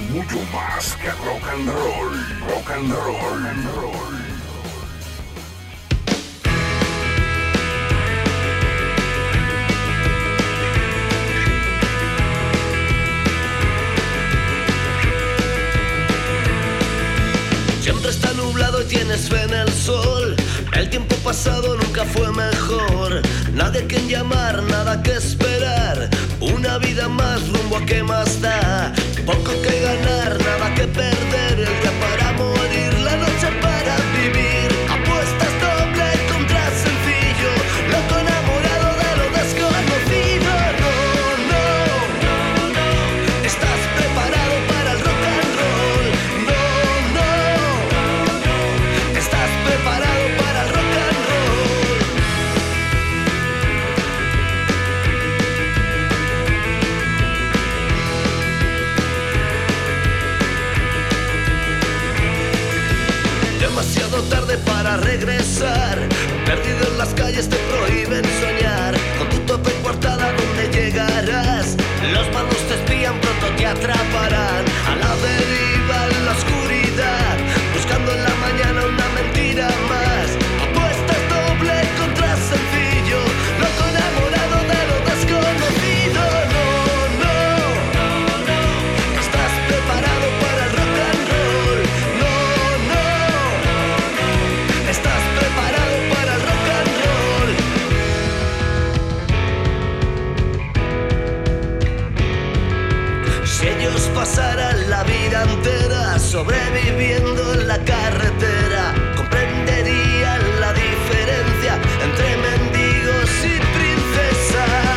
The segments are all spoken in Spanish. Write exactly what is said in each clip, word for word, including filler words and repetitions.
mucho más que rock and roll. Rock and roll. Rock and roll. Siempre está nublado y tienes fe en el sol. El tiempo pasado nunca fue mejor. Nada que llamar, nada que esperar. Una vida más, rumbo a qué más da. Poco que ganar, nada que perder. El día para morir, la noche para vivir. Apuestas doble contra sencillo. Loco enamorado de lo desconocido. No, no, no, no. Estás preparado para el rock and roll. No, no, no. Estás preparado para el rock and roll. Demasiado tarde para regresar. Perdido en las calles te prohíben soñar. Con tu tope y coartada donde llegarás. Los malos te espían, pronto te atraparán. A la deriva en la oscuridad. Buscando en la mañana una mentira más. Apuestas doble contra sencillo. Loco enamorado de lo desconocido. No, no, no, no. Estás preparado para el rock and roll. No, no, no, no. Estás preparado para el rock and roll. Si ellos pasaran la vida entera sobreviviendo en la carretera, comprenderían la diferencia entre mendigos y princesas.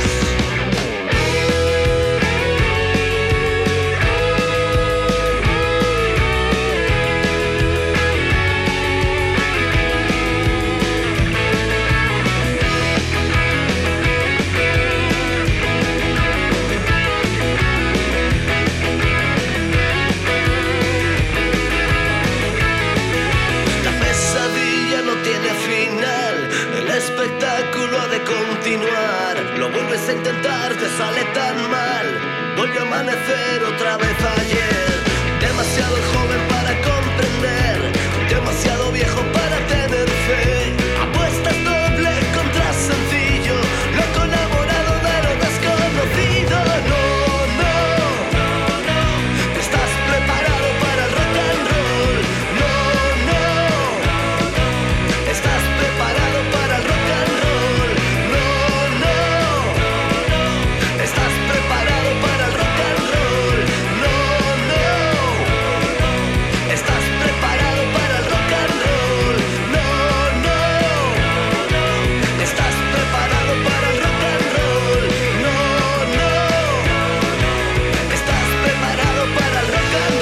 Espectáculo ha de continuar. Lo vuelves a intentar, te sale tan mal. Vuelve a amanecer otra vez ayer. Demasiado joven para comprender, demasiado viejo para tener fe. Apuestas doble contra sencillo. Loco enamorado de lo desconocido. No, no, no, no. Estás preparado para el rock and roll. No, no, no, no. Estás preparado para el rock and roll. No, no, no, no. Estás preparado para el rock and roll. No, no, no. Estás preparado para el rock and roll. No, no, no. Estás preparado para el rock and roll. No, no, no. Estás preparado para el rock and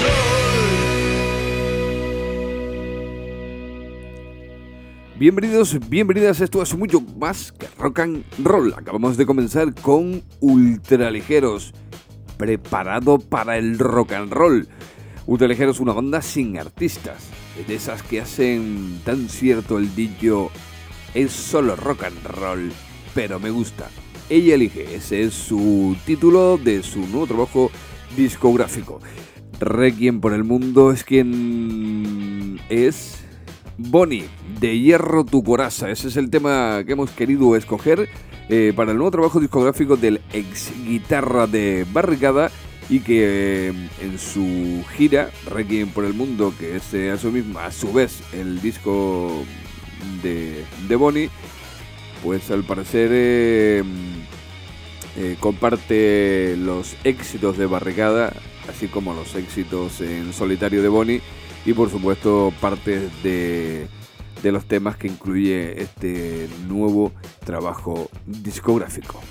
roll. Bienvenidos, bienvenidas, esto es mucho más que rock and roll. Acabamos de comenzar con Ultraligeros, preparado para el rock and roll. Ultraligeros, una banda sin artistas, de esas que hacen tan cierto el dicho: es solo rock and roll, pero me gusta. Ella elige, ese es su título de su nuevo trabajo discográfico. Requiem por el mundo es quien es Bonnie, de Hierro tu Coraza. Ese es el tema que hemos querido escoger eh, para el nuevo trabajo discográfico del ex guitarra de Barricada, y que eh, en su gira Requiem por el mundo, que es eh, a su misma, a su vez el disco de, de Bonnie, pues al parecer eh, eh, comparte los éxitos de Barricada, así como los éxitos en solitario de Bonnie, y por supuesto parte de, de los temas que incluye este nuevo trabajo discográfico.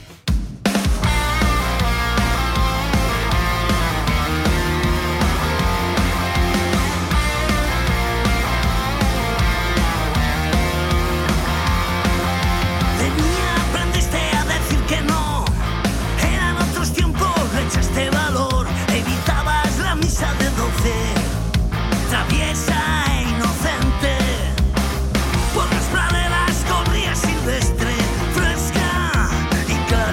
Traviesa e inocente, por las praderas corría silvestre, fresca y clara.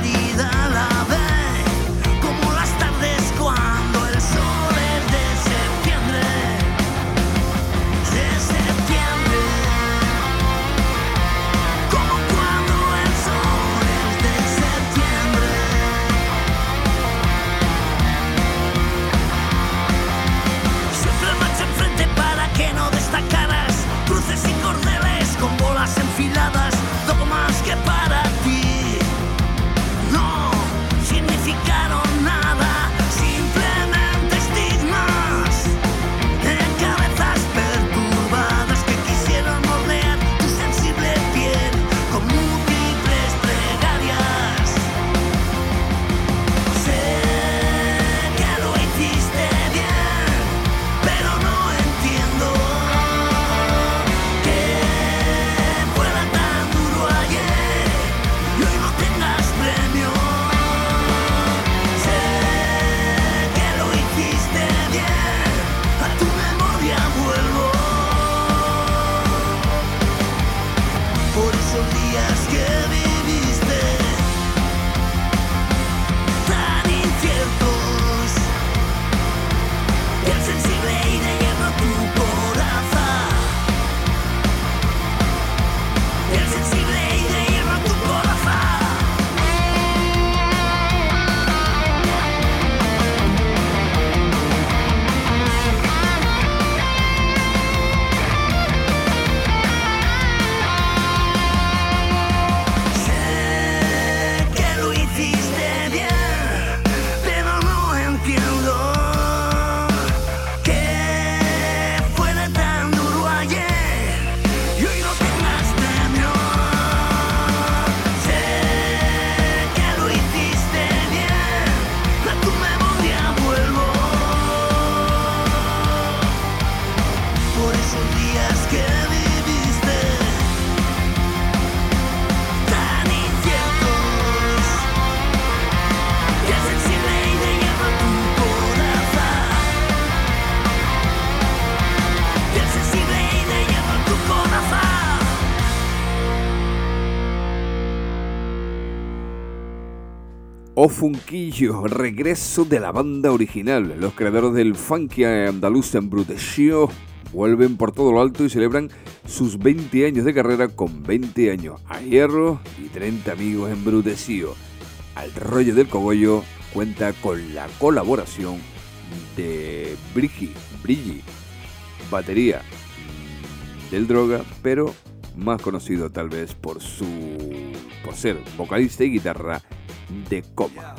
O Funquillo, regreso de la banda original. Los creadores del funky andaluz Embrutecido vuelven por todo lo alto y celebran sus veinte años de carrera con veinte años a hierro y treinta amigos embrutecidos. Al rollo del cogollo cuenta con la colaboración de Brigi, Brigi, batería del Droga, pero más conocido tal vez por su por ser vocalista y guitarra de Coma.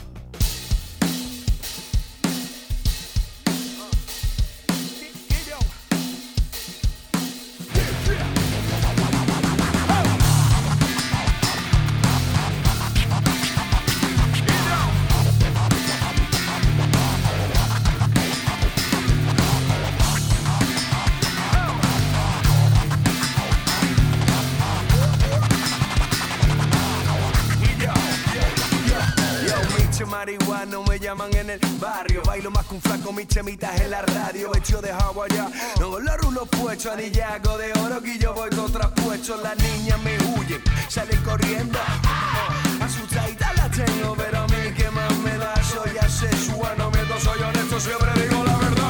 Marihuano me llaman en el barrio. Bailo más que un flaco, mis chemitas en la radio. Hecho de hawaiana, no con los rulos puestos. Anillaco de oro que yo voy contra puestos. Las niñas me huyen, salen corriendo. Asustadita las tengo, pero a mí que más me da. Soy asexual, no miento, soy honesto, siempre digo la verdad.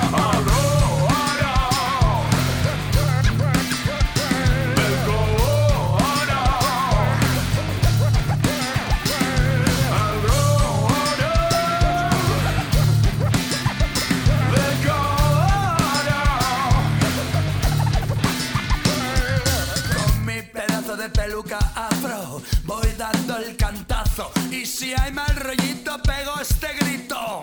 Peluca afro, voy dando el cantazo. Y si hay mal rollito, pego este grito.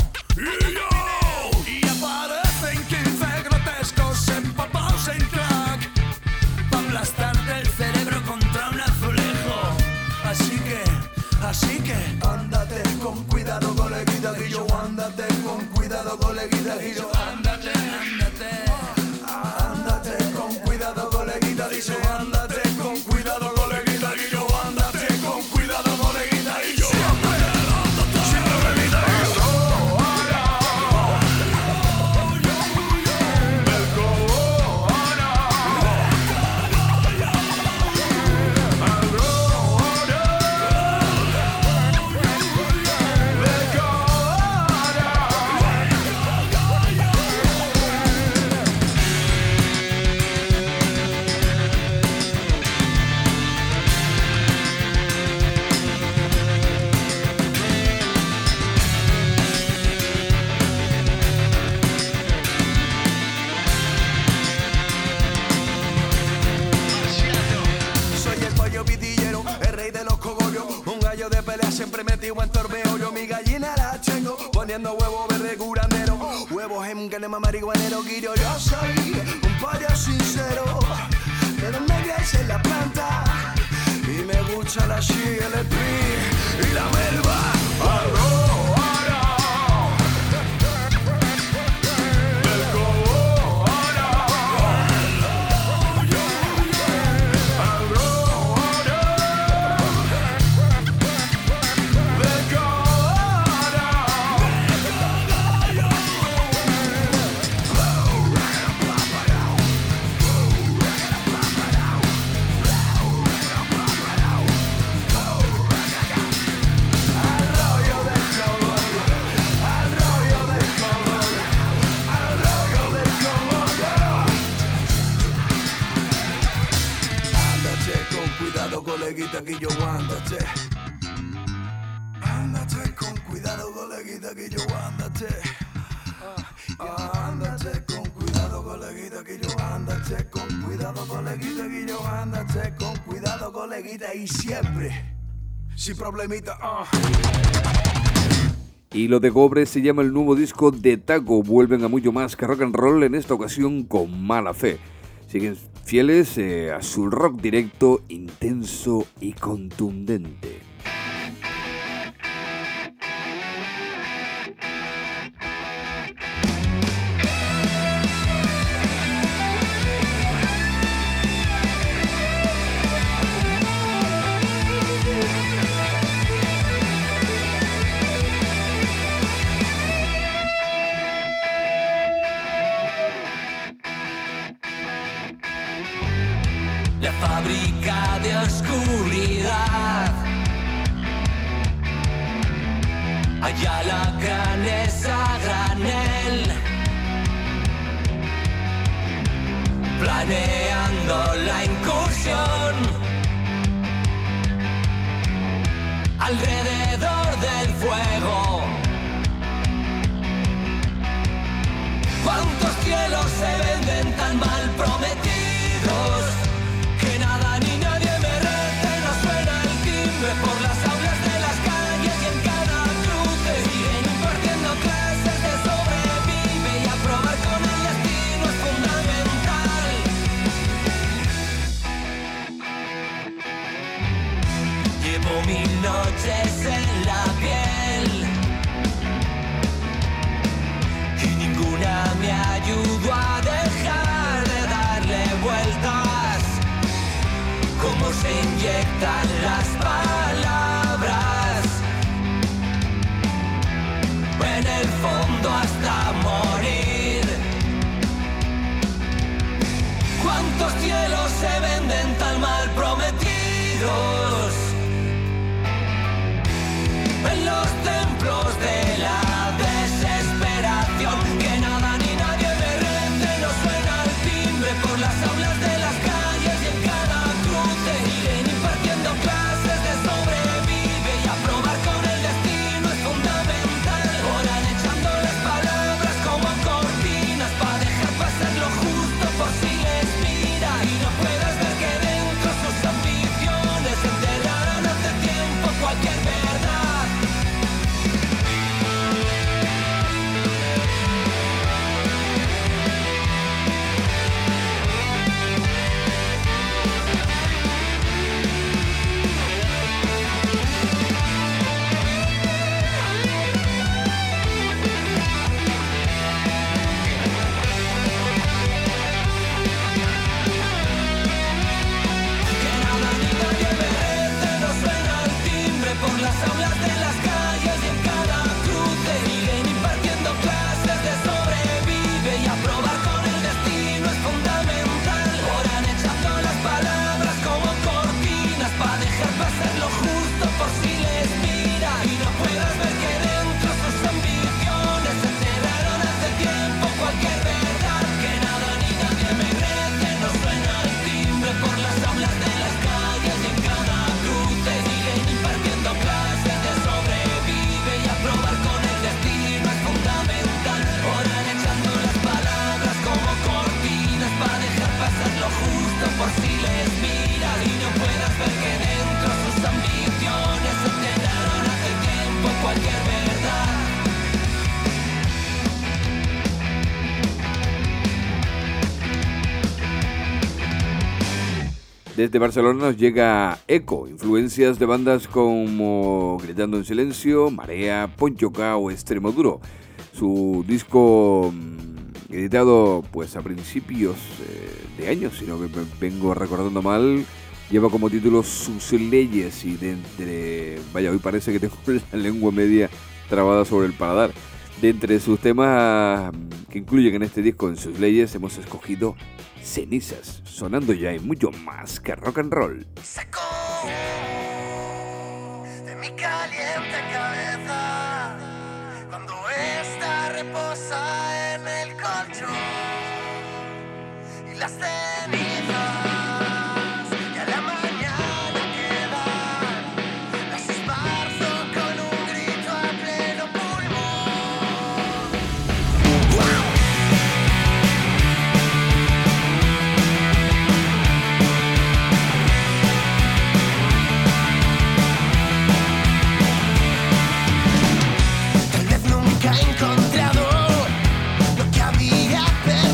Y aparecen quince grotescos empapados en crack pa' aplastarte el cerebro contra un azulejo. Así que, así que ándate con cuidado, coleguita, que yo ándate con cuidado, coleguita, que yo ándate, ándate, ándate con cuidado, coleguita, dice ándate con cuidado. Siempre metido en torneo, yo mi gallina la tengo poniendo huevos verde curandero, huevos en canema marihuanero, guillo, yo soy un pollo sincero, de donde crece la planta, y me gusta la G L P y la melva, arroz. Coleguita, que yo ándate. Ándate con cuidado, coleguita, que yo ándate. Ándate con cuidado, coleguita, que yo ándate con cuidado, coleguita, que yo ándate con cuidado, coleguita, y siempre sin problemita. Uh. Y lo de Cobre se llama el nuevo disco de Taco. Vuelven a mucho más que rock and roll, en esta ocasión con Mala Fe. Siguen fieles eh, a su rock directo, intenso y contundente. La fábrica de oscuridad hay alacranes a granel, planeando la incursión alrededor del fuego. ¿Cuántos cielos se venden tan mal prometidos que nada ni nadie merece? No suena el timbre por las aulas de las calles y en cada cruce siguen impartiendo clases de sobrevive y aprobar con el destino es fundamental. Llevo mil noches en la piel y ninguna me ayudó a dejar de darle vueltas. Cómo se inyectan las palabras en el fondo hasta morir. ¿Cuántos cielos se venden tan mal prometidos en los templos de la desesperación? Que nada ni nadie me rende, no suena el timbre por las aulas de las calles y en cada cruce siguen impartiendo clases de sobrevive y aprobar con el destino es fundamental. Oran echando las palabras como cortinas para dejar pasar lo justo por si les mira y no puedas ver que dentro sus ambiciones enterraron hace tiempo cualquier verdad. Por las aulas de las calles y en cada cruce siguen impartiendo clases de sobrevive y aprobar con el destino es fundamental. Oran echando las palabras como cortinas para dejar pasar lo justo por si les mira y no puedas ver que dentro sus ambiciones enterraron hace tiempo cualquier verdad. Que nada ni nadie merece, no suena el timbre por las aulas de las calles y en cada cruce siguen impartiendo clases de sobrevive y aprobar con el destino es fundamental. Oran echando las palabras como cortinas para dejar pasar lo justo por si les mira y no puedas ver que dentro sus ambiciones enterraron hace tiempo cualquier verdad. Desde Barcelona nos llega Eco, influencias de bandas como Gritando en Silencio, Marea, Ponchoca o Extremoduro. Su disco mmm, editado pues a principios eh, de años, si no me vengo recordando mal, lleva como título Sus Leyes y de entre... Vaya, hoy parece que tengo la lengua media trabada sobre el paladar. De entre sus temas que incluyen en este disco, en Sus Leyes, hemos escogido Cenizas, sonando ya en mucho más que rock and roll. Seco de mi caliente cabeza cuando esta reposa en el colchón y las cenizas que a la mañana quedan las esparzo con un grito a pleno pulmón. ¡Wow! He encontrado lo que había perdido.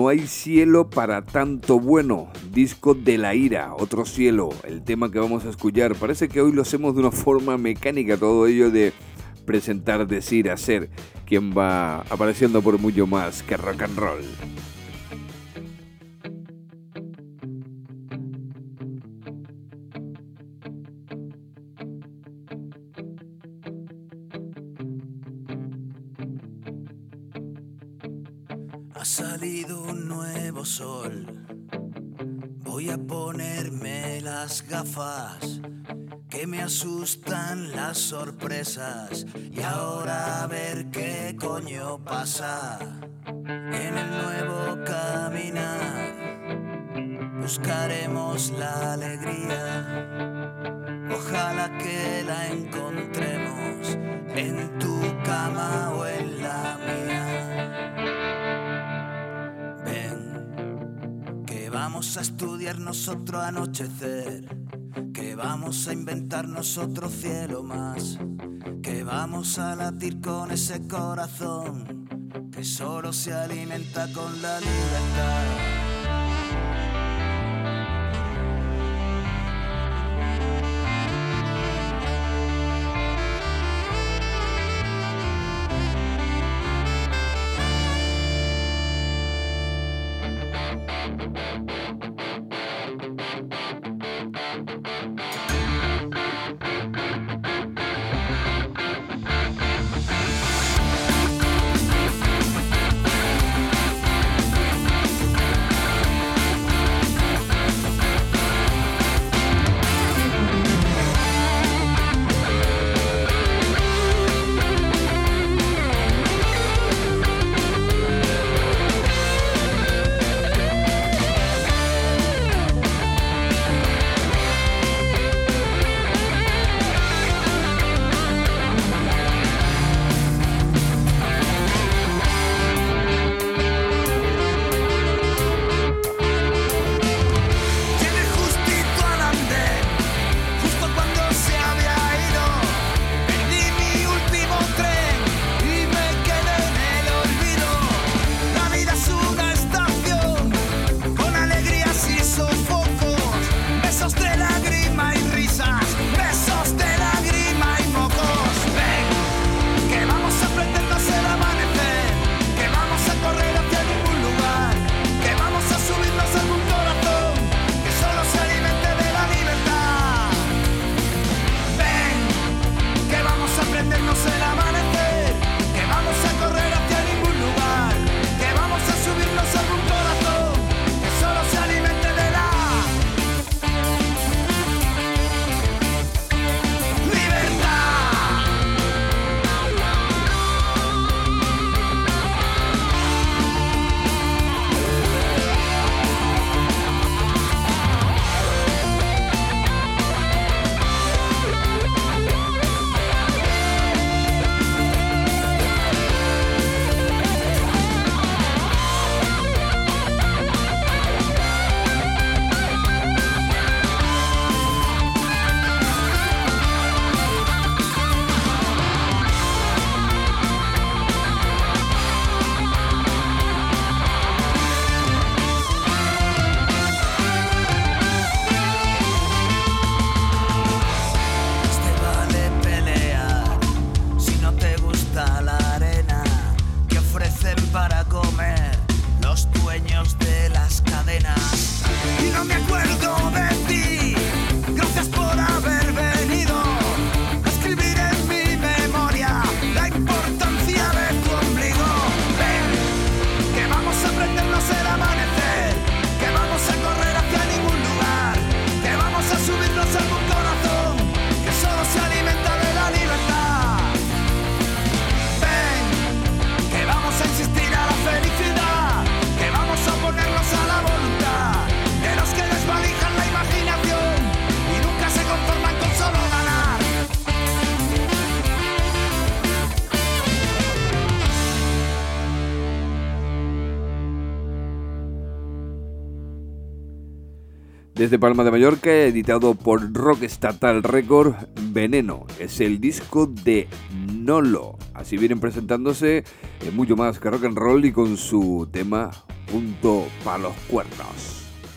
hay cielo para tanto bueno, disco de La Ira, Otro Cielo, el tema que vamos a escuchar. Parece que hoy lo hacemos de una forma mecánica, todo ello de presentar, decir, hacer, quien va apareciendo por mucho más que rock and roll. Ha salido un nuevo sol, voy a ponerme las gafas, que me asustan las sorpresas, y ahora a ver qué coño pasa. En el nuevo caminar buscaremos la alegría, ojalá que la encontremos en tu cama o en la mía. Vamos a estudiarnos otro anochecer, que vamos a inventarnos otro cielo más, que vamos a latir con ese corazón que solo se alimenta con la libertad. Desde Palma de Mallorca, editado por Rock Estatal Record, Veneno. Es el disco de Nolo. Así vienen presentándose en mucho más que rock and roll y con su tema punto para los cuernos.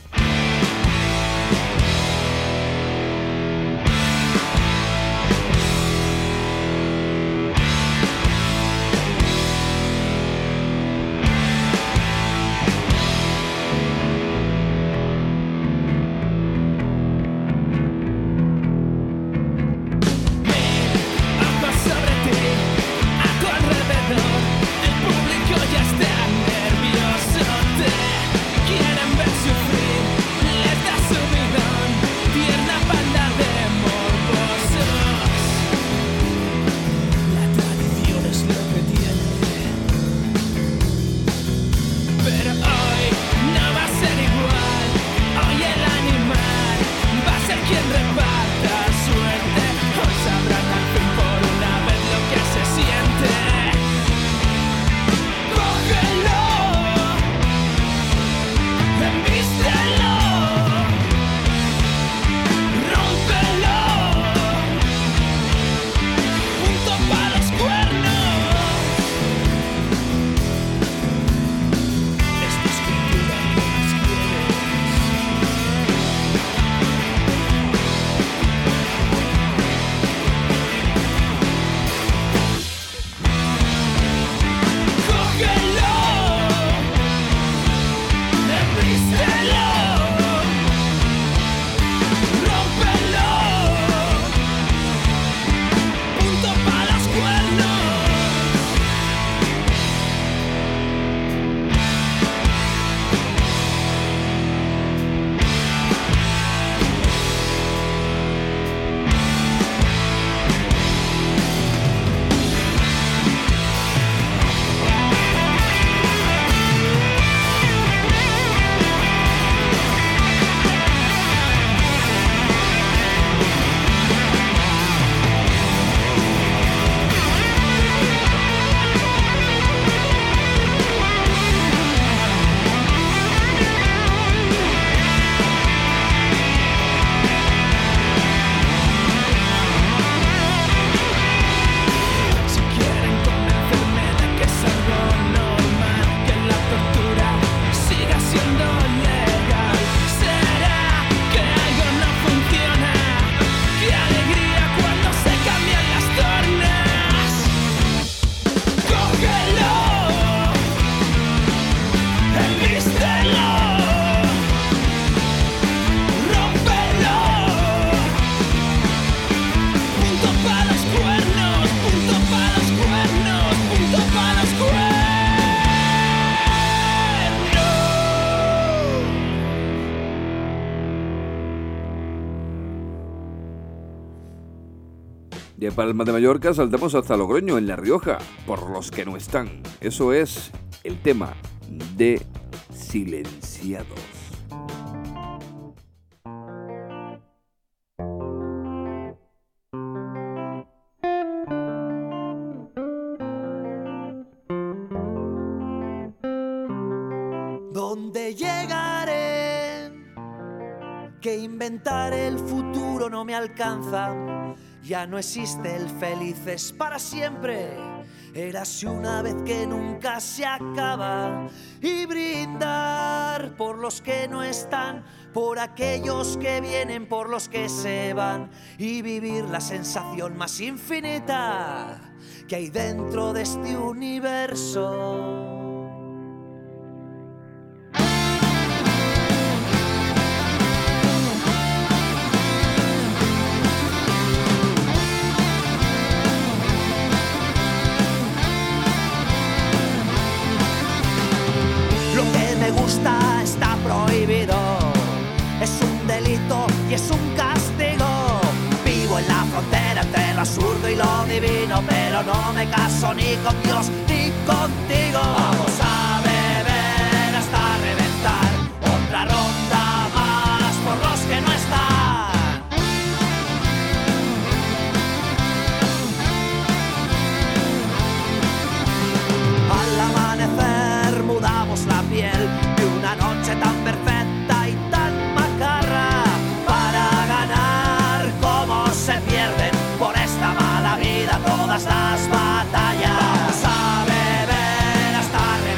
De Palma de Mallorca saltamos hasta Logroño, en La Rioja, por los que no están. Eso es el tema de Silenciados. ¿Dónde llegaré? Que inventar el futuro no me alcanza. Ya no existe el felices para siempre. Érase una vez que nunca se acaba. Y brindar por los que no están, por aquellos que vienen, por los que se van. Y vivir la sensación más infinita que hay dentro de este universo. Está prohibido, es un delito y es un castigo. Vivo en la frontera entre lo absurdo y lo divino, pero no me caso ni con Dios ni contigo. Vamos a beber hasta reventar, otra ronda más por los que no están. Al amanecer mudamos la piel de una noche tan perfecta y tan macarra, para ganar como se pierden por esta mala vida todas las batallas. Vamos a beber hasta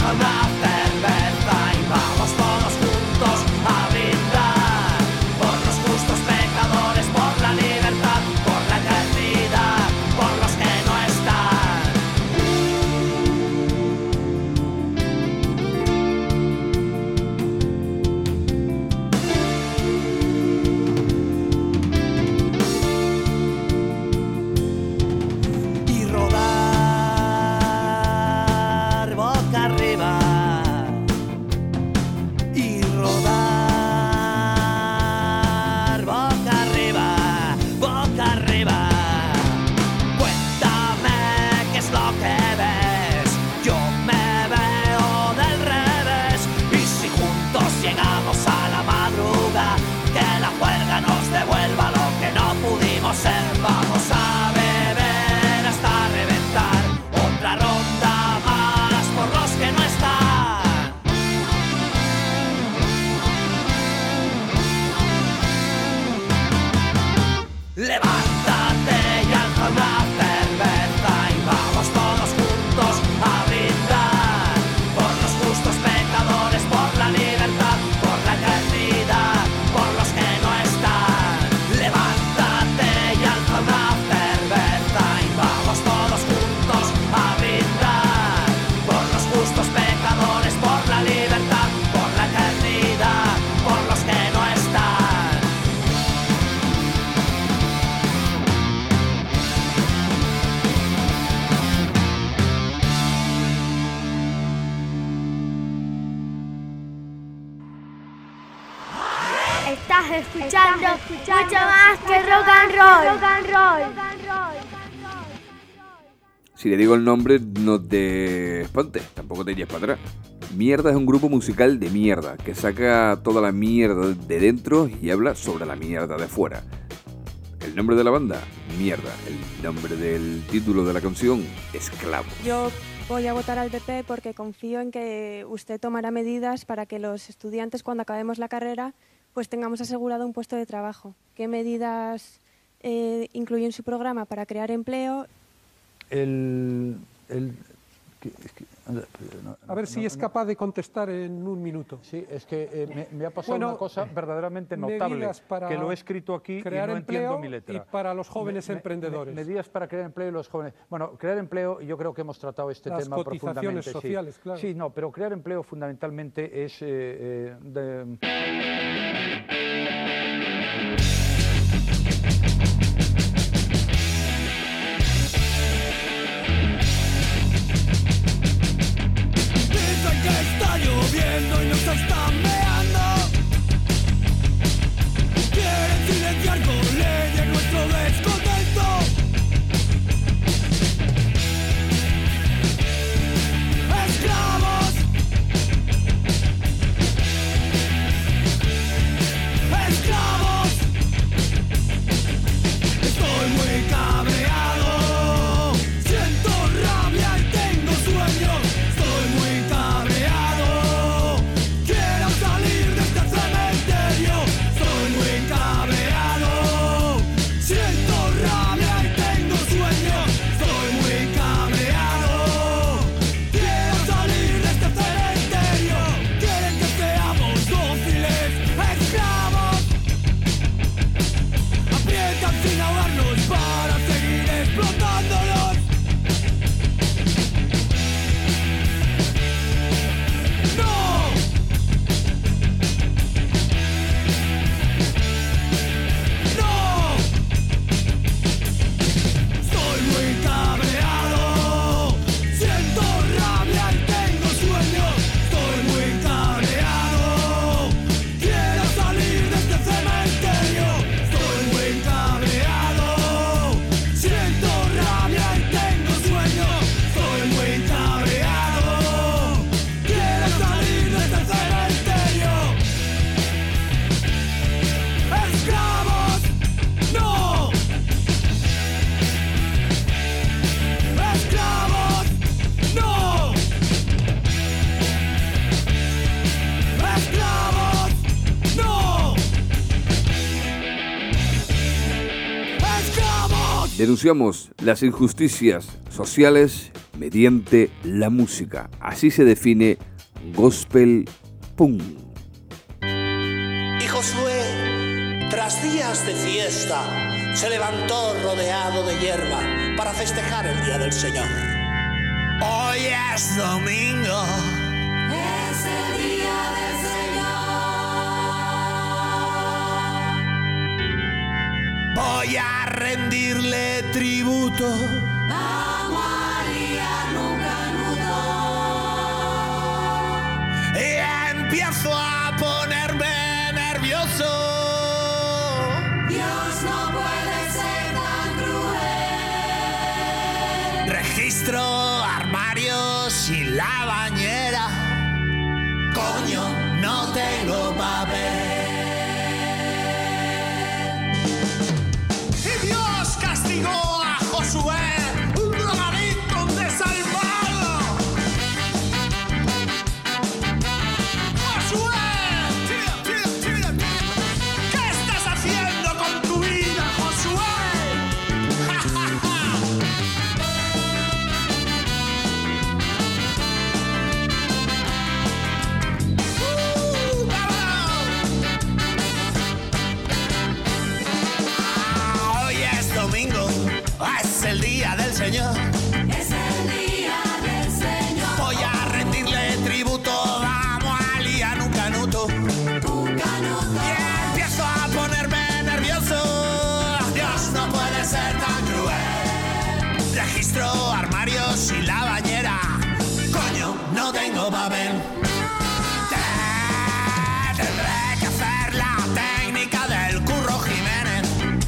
una cerveza y vamos todos juntos a brindar por los justos pecadores, por la libertad, por la eternidad, por los que no están. Y rodar boca arriba, y rodar boca arriba, boca arriba. Cuéntame qué es lo que ves, yo me veo del revés. Y si juntos llegamos a la madruga, que la juerga nos devuelva lo que no pudimos ser. Vamos a beber hasta reventar, otra ronda más por los que no están. Levántate y alza una cerveza y vamos todos juntos a brindar por los justos pecadores, por la libertad, por la eternidad, por los que no están. Levántate y alza una cerveza y vamos todos juntos a brindar por los justos pecadores, por la libertad, por la eternidad, por los que no están. Estás escuchando, mucho más que rock and roll. Rock and roll. Si le digo el nombre, no te espantes, tampoco te irías para atrás. Mierda es un grupo musical de mierda, que saca toda la mierda de dentro y habla sobre la mierda de fuera. El nombre de la banda, Mierda. El nombre del título de la canción, Esclavo. Yo voy a votar al P P porque confío en que usted tomará medidas para que los estudiantes, cuando acabemos la carrera, pues tengamos asegurado un puesto de trabajo. ¿Qué medidas eh, incluye en su programa para crear empleo? El, el, que, es que, no, a ver no, si no, es no. capaz de contestar en un minuto. Sí, es que eh, me, me ha pasado Bueno, una cosa verdaderamente notable, medidas para que lo he escrito aquí crear y no empleo entiendo mi letra. y para los jóvenes Me- me- emprendedores. me- medidas para crear empleo y los jóvenes. Bueno, crear empleo, yo creo que hemos tratado este Las tema cotizaciones profundamente. sociales, sí. claro. Sí, no, pero crear empleo fundamentalmente es eh, eh, de... Dicen que está lloviendo y nos están meando. Quieren silenciar con leyes nuestro descontento. Esclavos. Esclavos. Estoy muy cabreado. Siento rabia y tengo sueño. Estoy muy cabreado. Quiero salir. Denunciamos las injusticias sociales mediante la música. Así se define Gospel Punk. Y Josué, tras días de fiesta, se levantó rodeado de hierba para festejar el día del Señor. Hoy es domingo. Es el día del Señor. Voy a rendirle tributo. Vamos a liarnos un canuto. Y empiezo a ponerme nervioso. Dios no puede ser tan cruel. Registro armarios y la bañera. Coño, no tengo papel. Y Dios castigó a Josué, un drogadicto desalmado. Josué, tira, tira, tira. ¿Qué estás haciendo con tu vida, Josué? ¡Ja, ja, ja! Es el día del Señor. Es el día del Señor. Voy a rendirle tributo. Vamos a liar un canuto. Un canuto. Y empiezo a ponerme nervioso. Dios no puede ser tan cruel. Registro armarios y la bañera. Coño, no tengo papel. Te- Tendré que hacer la técnica del Curro Jiménez.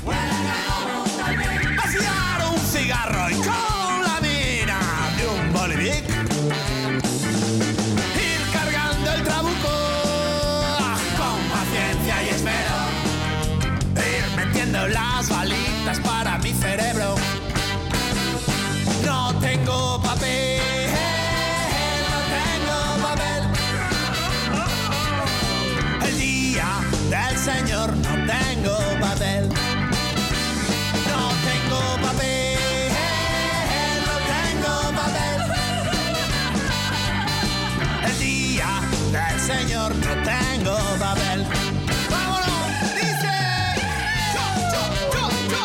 Vaciar un cigarro y con la mina de un bolivic ir cargando el trabuco con paciencia y espero, ir metiendo las balitas para mi cerebro. No tengo papel, no tengo papel. El día del Señor no tengo papel. No tengo papel, no tengo papel. El día del Señor no tengo papel. ¡Vámonos! Dice yo, yo, yo, yo.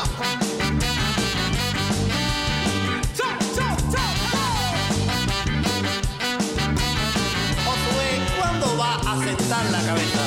Yo, yo, yo, yo. Josué, ¿cuándo va a sentar la cabeza?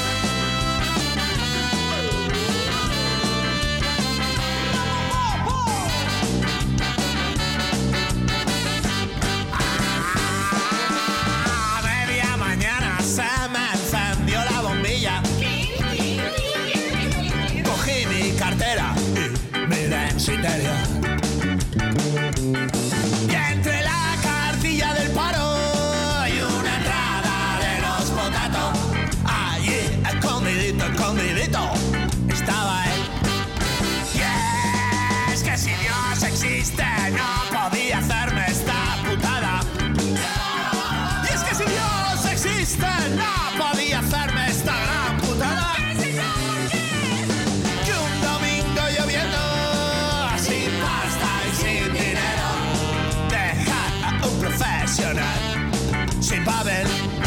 Y entre la cartilla del paro y una entrada de los potatos, allí escondidito, escondidito estaba él. Y es que si Dios existe no podía hacerme esta putada. Y es que si Dios existe no podía hacerme esta gran putada. Que un domingo lloviendo sin pasta y sin dinero, dejar a un profesional sin papel.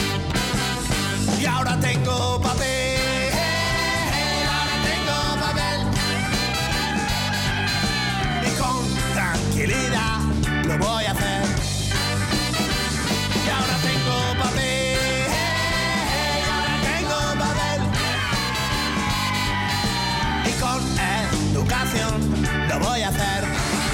Y ahora tengo papel, ahora tengo papel. Y con tranquilidad lo voy a hacer. Y ahora tengo papel, ahora tengo papel. Y con educación lo voy a hacer.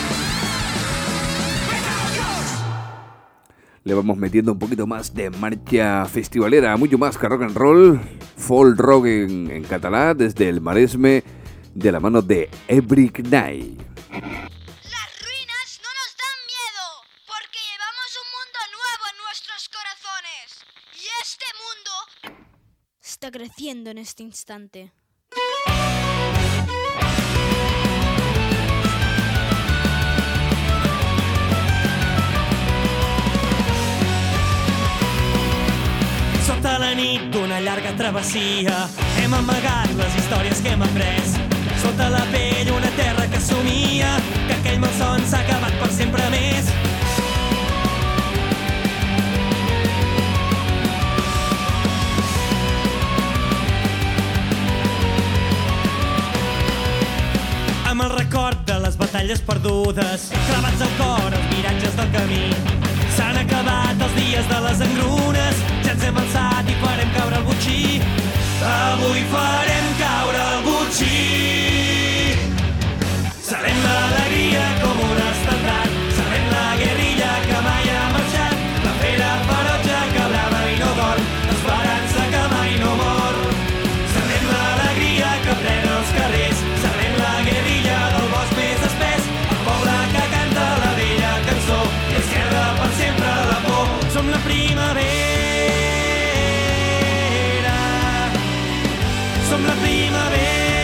Le vamos metiendo un poquito más de marcha festivalera, mucho más que rock and roll, folk rock en, en catalán, desde el Maresme, de la mano de Ebrick Night. Las ruinas no nos dan miedo, porque llevamos un mundo nuevo en nuestros corazones. Y este mundo está creciendo en este instante. Sota la nit d'una llarga travessia hem amagat les històries que hem après. sota la pell una terra que somia que aquell malson s'ha acabat per sempre més. Amb el record de les batalles perdudes clavats al cor els miratges del camí, s'han acabat els dies de les engrunes, ja ens hem alçat i farem caure el botxí. Avui farem caure el botxí. Serem l'alegria com un estendard, serem la guerrilla que mai ha marxat, la fera ferotge que brava i no dorm, l'esperança que mai no mor. Serem l'alegria que pren els carrers, serem la guerrilla del bosc més espès, el poble que canta la vella cançó i esquerda per sempre la por. Som la primavera, som la primavera.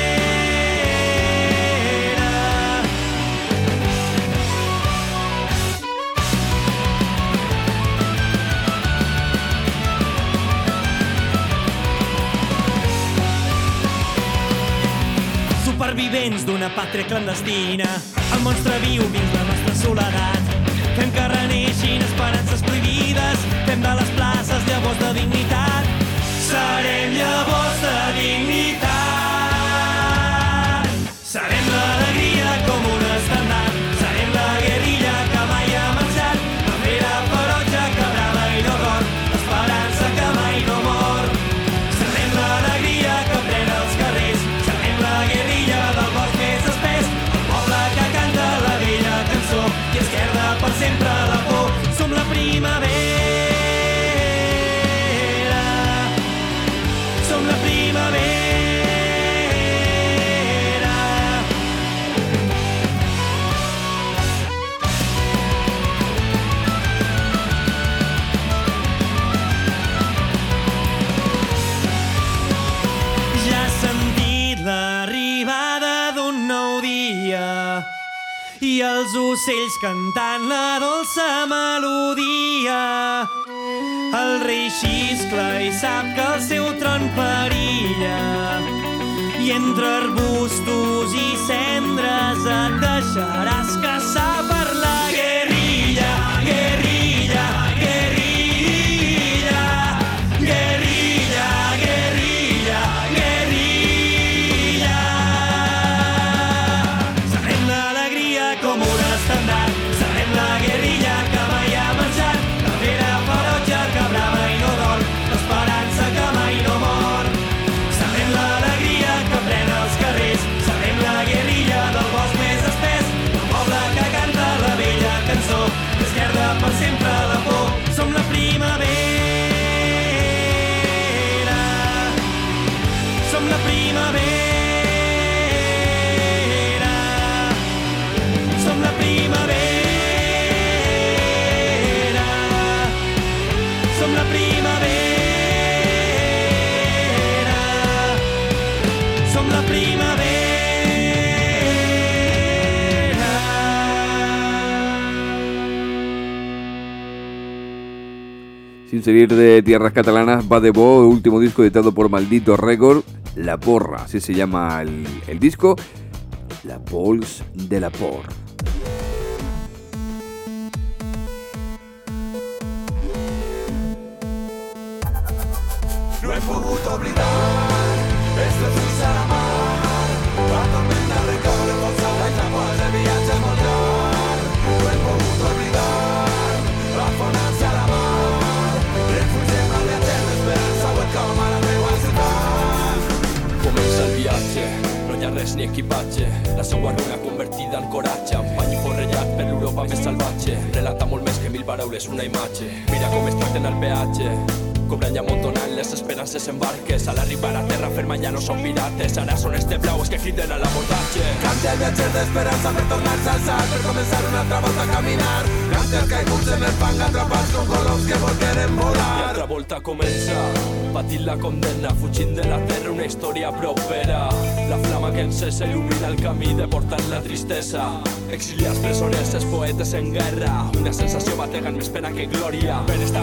Supervivents d'una pàtria clandestina, el monstre viu dins la nostra soledat. Fem que reneixin esperances prohibides, fem de les places llavors de dignitat. Serem llavors de dignitat. Serem l'alegria com un estendard, serem la guerrilla que mai ha marxat, la fera ferotge que brava i no dorm, l'esperança que mai no mor. Serem l'alegria que pren els carrers, serem la guerrilla del bosc més espès, el poble que canta la vella cançó i esquerda per sempre la por. Som la primavera, som la primavera. Ja has sentit l'arribada d'un nou dia i els ocells cantant la dolça melodia. El rei xiscla i sap que el seu tron perilla i entre arbustos i cendres et deixaràs caçar per la guerrilla, guerrilla, guerrilla, guerrilla, guerrilla, guerrilla. Serem l'alegria com un estendard, serem la guerrilla que mai ha marxat, la fera ferotge que brava i no dorm, l'esperança que mai no mor. Serem l'alegria que pren els carrers, serem la guerrilla del bosc més espès, el poble que canta la vella cançó, esquerda per sempre la por. Som la primavera, som la primavera, som la primavera, som la primavera, som la primavera. Sin salir de tierras catalanas, va de Bo, último disco editado por Maldito Record, La Porra, así se llama el, el disco, La Pols de la Por. No he pogut oblidar este fins a la mar, la tormenta recorre posada i tapols de viatge molt llarg. No he pogut oblidar la fonància a la mar, refugiem al viatger d'esperança, web com a la meua ciutat. Comença el viatge, no hi ha res ni equipatge, la seua runa convertida en coratge, empany i forrellat per l'Europa més salvatge, relata molt més que mil paraules una imatge. Mira com es tracten al peatge, cobrant i amontonant les esperances en barques, a l'arribar a terra ferma ja no són pirates, ara són este blaues que criden a l'abordatge. Canta el viatger d'esperança per tornar-se a alçar, per començar una altra volta a caminar. Canta els caiguts en el fang atrapats com coloms que volgueren volar. I altra volta comença, patint la condemna, fugint de la terra, una història propera. La flama que encesa il·lumina el camí de portar la tristesa. Exiliats, presoners, poetes en guerra, una sensació bategant més pena que glòria. Per estar interessat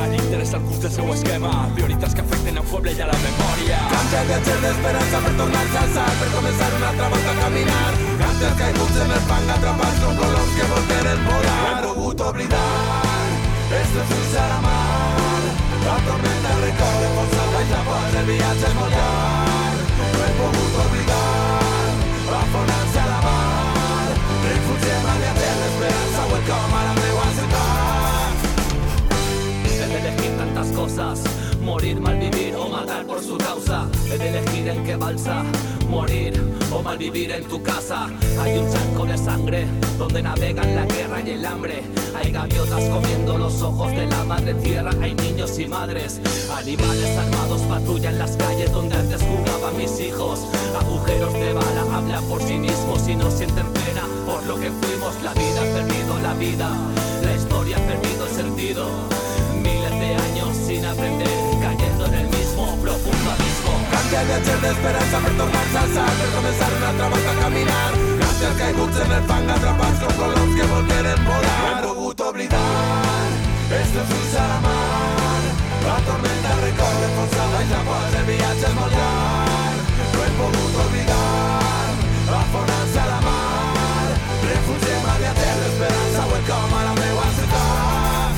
és el curs del seu esquema. Prioritats que afecten el poble i a la memòria. Canta el viatger d'esperança per tornar-se a alçar, per començar una altra volta a caminar. Canta els caiguts en el fang atrapats com coloms que volteren volar. No hem pogut oblidar estos ulls a la mar. La tormenta recorre força baix la por, el viatge és molt llarg. No hem pogut oblidar afonar-se a la mar. Refugiem al viatger l'esperança, welcome a la meua ciutat. He de elegir tantas cosas, morir, malvivir o matar por su causa. He de elegir en qué balsa, morir o malvivir en tu casa. Hay un charco de sangre donde navegan la guerra y el hambre. Hay gaviotas comiendo los ojos de la madre tierra. Hay niños y madres, animales armados patrullan las calles donde antes jugaban mis hijos. Agujeros de bala hablan por sí mismos y no sienten pena por lo que fuimos. La vida ha perdido la vida, la historia ha perdido el sentido. Miles de años sin aprender, cayendo en el mismo profundo abismo. Canta el viatger d'esperança per tornar-se a alçar, per començar una altra volta a caminar. Canta els caiguts en el fang atrapats com coloms que volteren volar. No hem pogut oblidar estos ulls a la mar. La tormenta recorre força baix la por, el viatge és molt llarg. No hem pogut oblidar afonar-se a la mar. Refugiem al viatger d'esperança, welcome a la meua ciutat.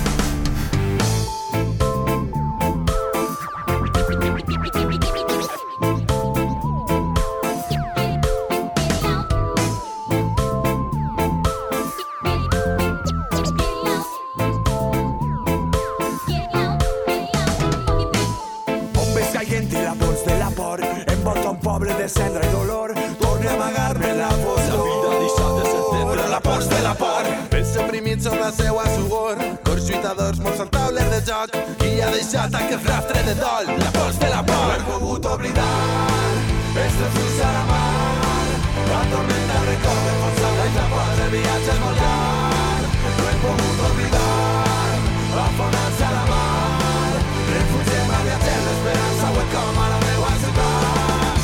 Poble de cendra i dolor, torni a amagar-me la foscor. La vida deixa de ser cendra, la pols de la por. Els oprimits són la seua sugor, cors lluitadors molts al tauler de joc. Qui ha deixat aquest rastre de dol? La pols de la por. No hem pogut oblidar estos ulls a la mar. La tormenta recorre força baix la por, el viatge és molt llarg. No hem pogut oblidar afonar-se a la mar. Refugiem al viatger d'esperança, welcome a la meua ciutat.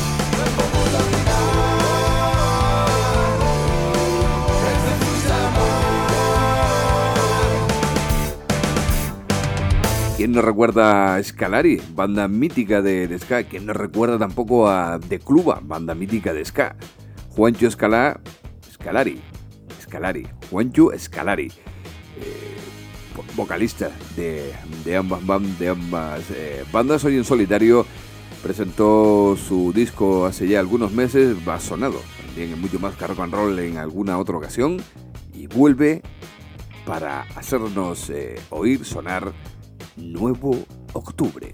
¿Quién no recuerda a Scalari, banda mítica de, de ska? ¿Quién no recuerda tampoco a The Cluba, banda mítica de ska? Juancho Escalá, Scalari, Scalari, Juancho Scalari, eh, vocalista de, de ambas, de ambas eh, bandas. Hoy en solitario presentó su disco hace ya algunos meses, va sonado también en mucho más que rock and roll en alguna otra ocasión, y vuelve para hacernos eh, oír sonar Nuevo Octubre.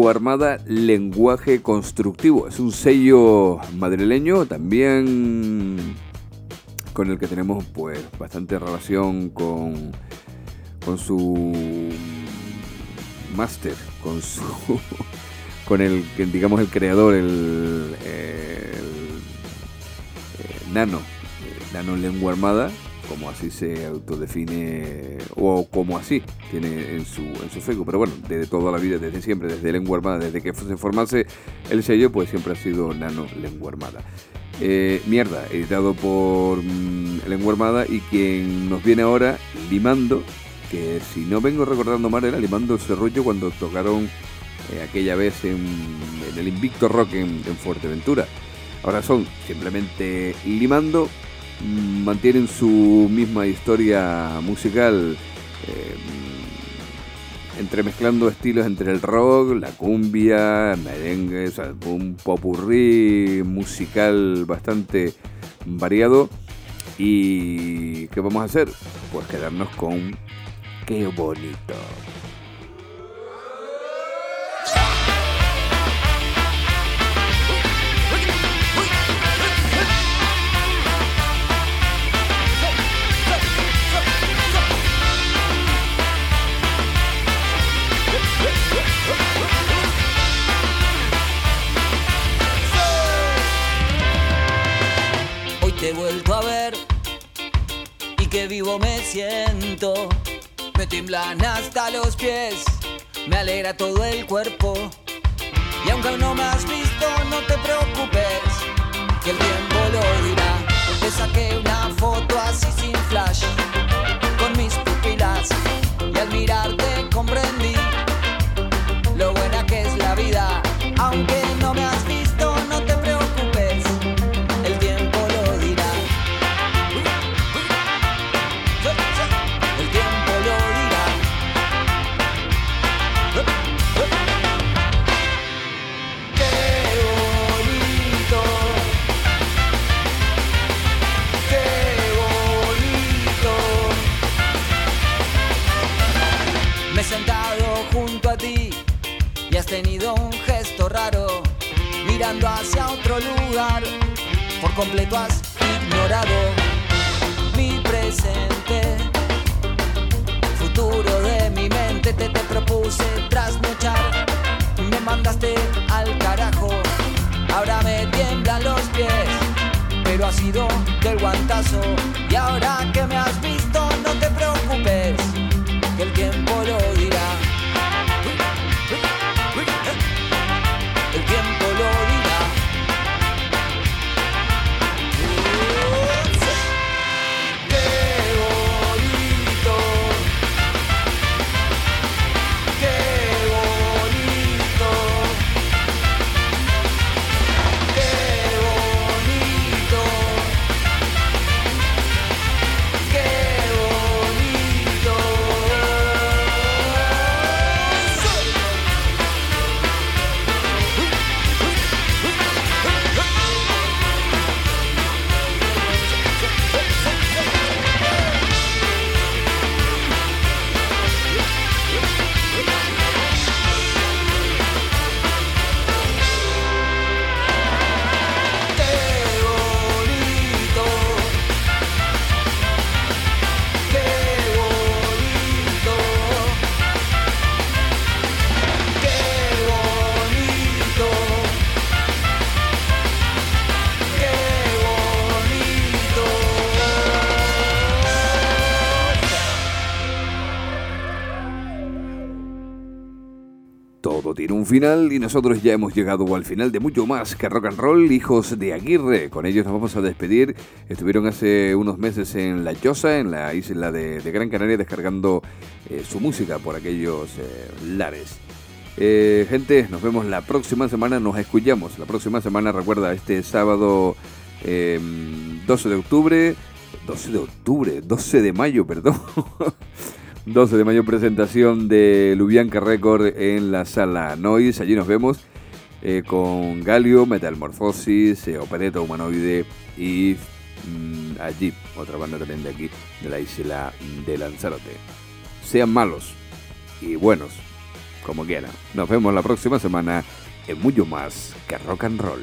Lengua Armada, Lenguaje Constructivo. Es un sello madrileño también con el que tenemos pues bastante relación con, con su máster, con su con el, digamos, el creador, el, el, el Nano, el Nano Lengua Armada, como así se autodefine, o como así tiene en su en su Facebook. Pero bueno, desde toda la vida, desde siempre, desde Lengua Armada, desde que se formase el sello, pues siempre ha sido Nano Lengua Armada. Eh, mierda, editado por mmm, Lengua Armada, y quien nos viene ahora, Limando, que si no vengo recordando mal, era Limando ese rollo cuando tocaron eh, aquella vez en, en el Invicto Rock en, en Fuerteventura. Ahora son simplemente Limando. Mantienen su misma historia musical, eh, entremezclando estilos entre el rock, la cumbia, merengue, o sea, un popurrí musical bastante variado. ¿Y qué vamos a hacer? Pues quedarnos con Qué Bonito. Te he vuelto a ver y qué vivo me siento. Me tiemblan hasta los pies, me alegra todo el cuerpo. Y aunque aún no me has visto, no te preocupes, que el tiempo lo dirá. Te saqué una foto así sin flash, con mis pupilas, y al mirarte comprendí lo buena que es la vida. Aunque no me has visto, no te preocupes, el tiempo lo dirá. El tiempo lo dirá. Qué bonito, qué bonito. Me he sentado junto a ti y has tenido un gesto raro, mirando hacia otro lugar. Por completo has ignorado mi presente, futuro de mi mente. Te, te propuse trasnochar, me mandaste al carajo. Ahora me tiemblan los pies, pero ha sido del guantazo. Y ahora que me has visto, no te preocupes, que el tiempo lo dirá. El tiempo lo dirá. Qué bonito, qué bonito, qué bonito, qué bonito. Todo tiene un final y nosotros ya hemos llegado al final de mucho más que rock and roll, hijos de Aguirre. Con ellos nos vamos a despedir. Estuvieron hace unos meses en La Choza, en la isla de, de Gran Canaria, descargando eh, su música por aquellos eh, lares. Eh, gente, nos vemos la próxima semana, nos escuchamos la próxima semana. Recuerda, este sábado eh, doce de octubre, doce de octubre, doce de mayo, perdón. doce de mayo, presentación de Lubianca Record en la Sala Noise. Allí nos vemos eh, con Galio, Metamorfosis, eh, Opereta Humanoide y mmm, allí, otra banda también de aquí, de la isla de Lanzarote. Sean malos y buenos, como quiera. Nos vemos la próxima semana en mucho más que rock and roll.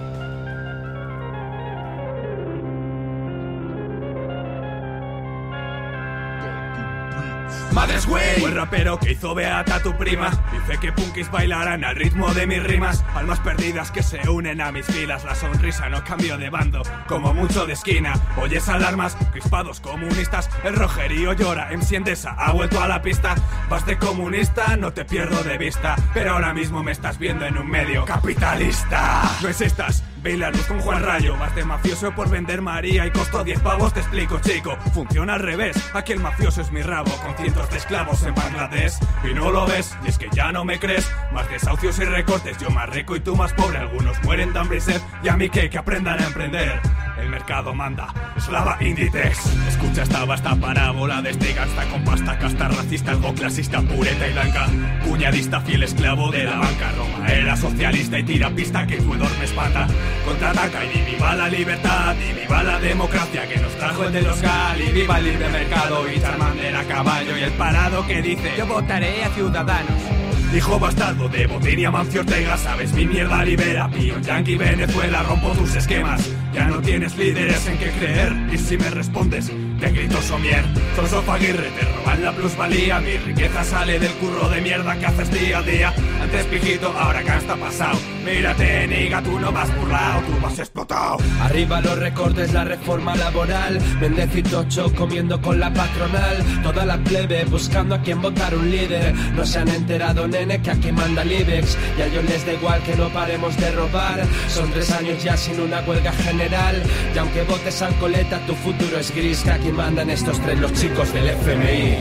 Madres güey, fue el rapero que hizo Beata tu prima. Dice que punkis bailarán al ritmo de mis rimas. Almas perdidas que se unen a mis filas. La sonrisa no cambió de bando, como mucho de esquina. Oyes alarmas, crispados comunistas. El rojerío llora, M C Endesa ha vuelto a la pista. Vas de comunista, no te pierdo de vista, pero ahora mismo me estás viendo en un medio capitalista. No existas, ve la luz con Juan Rayo. Vas de mafioso por vender María y costó diez pavos. Te explico, chico, funciona al revés. Aquí el mafioso es mi rabo, con cientos de esclavos en Bangladesh. Y no lo ves, y es que ya no me crees. Más desahucios y recortes, yo más rico y tú más pobre. Algunos mueren de hambre y sed, y a mí que, que aprendan a emprender. El mercado manda, eslava Inditex. Escucha esta vasta parábola de este gangsta con pasta, casta racista, algo clasista, pureta y blanca. Cuñadista, fiel esclavo de la banca. Roma era socialista y tira pista que tu hedor me espanta. Contraataca y viva la libertad, y viva la democracia que nos trajo el de los Gal. Y viva el libre mercado y Charmander a caballo. Y el parado que dice, yo votaré a Ciudadanos. Hijo bastardo de Botín y Amancio Ortega, sabes mi mierda libera. Pío, Yankee, Venezuela, rompo tus esquemas. Ya no tienes líderes en qué creer. Y si me respondes, te grito somier. Zoso Aguirre, te roban la plusvalía. Mi riqueza sale del curro de mierda que haces día a día. Antes pijito, ahora acá está pasado. Mírate, niga, tú no vas burlao, tú vas explotado. Arriba los recortes, la reforma laboral. Méndez y Tocho comiendo con la patronal. Toda la plebe buscando a quien votar un líder. No se han enterado, nene, que aquí manda el IBEX. Y a ellos les da igual que no paremos de robar. Son tres años ya sin una huelga general. Y aunque votes Alcoleta, tu futuro es gris. Que aquí mandan estos tres, los chicos del F M I.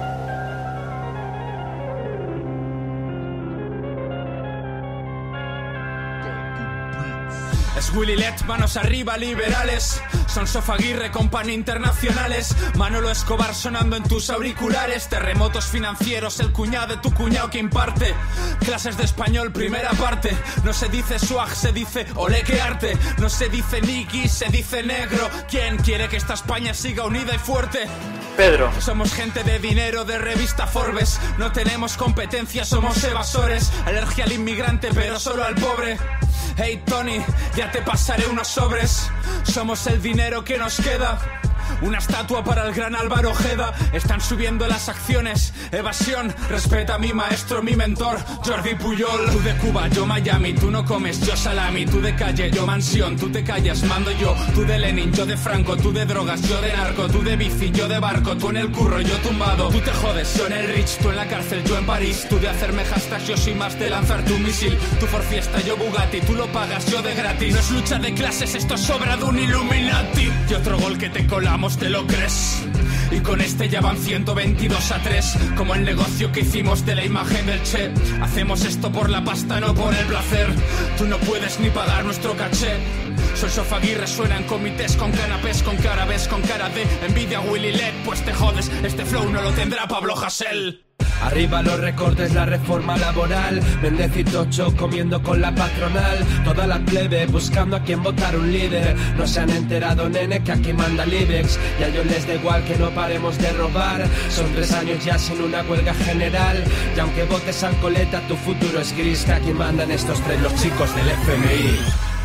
Es Willy Let, manos arriba, liberales. Son Sofaguirre, company internacionales. Manolo Escobar sonando en tus auriculares. Terremotos financieros, el cuñado de tu cuñado que imparte clases de español, primera parte. No se dice swag, se dice ole que arte. No se dice Nicky, se dice negro. ¿Quién quiere que esta España siga unida y fuerte? Pedro. Somos gente de dinero de revista Forbes. No tenemos competencia, somos evasores. Alergia al inmigrante, pero solo al pobre. Hey Tony, ya te pasaré unos sobres. Somos el dinero que nos queda. Una estatua para el gran Álvaro Ojeda. Están subiendo las acciones. Evasión, respeta a mi maestro, mi mentor, Jordi Puyol. Tú de Cuba, yo Miami, tú no comes, yo salami. Tú de calle, yo mansión, tú te callas, mando yo. Tú de Lenin, yo de Franco, tú de drogas, yo de narco. Tú de bici, yo de barco, tú en el curro, yo tumbado. Tú te jodes, yo en el Rich, tú en la cárcel, yo en París. Tú de hacerme hashtags, yo soy más de lanzar tu misil. Tú por fiesta, yo Bugatti, tú lo pagas, yo de gratis. No es lucha de clases, esto es obra de un Illuminati. Y otro gol que te colamos, ¿te lo crees? Y con este ya van ciento veintidós a tres. Como el negocio que hicimos de la imagen del Che. Hacemos esto por la pasta, no por el placer. Tú no puedes ni pagar nuestro caché. Soy Sofaguirre, suena en comités con canapés, con cara ves, con cara de envidia Willy Led. Pues te jodes, este flow no lo tendrá Pablo Hasél. Arriba los recortes, la reforma laboral. Méndez y Tocho comiendo con la patronal. Toda la plebe buscando a quien votar un líder. No se han enterado, nene, que aquí manda el IBEX. Y a ellos les da igual que no paremos de robar. Son tres años ya sin una huelga general. Y aunque votes Alcoleta, tu futuro es gris. Que aquí mandan estos tres, los chicos del F M I.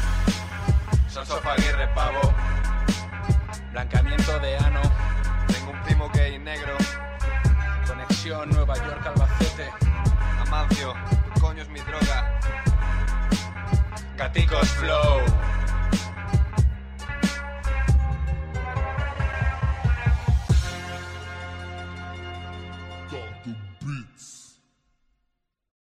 Son Sofaguirre, pavo. Blanqueamiento de ano. Tengo un primo gay negro. Conexión Nueva York, Albacete. Amancio, tu coño es mi droga.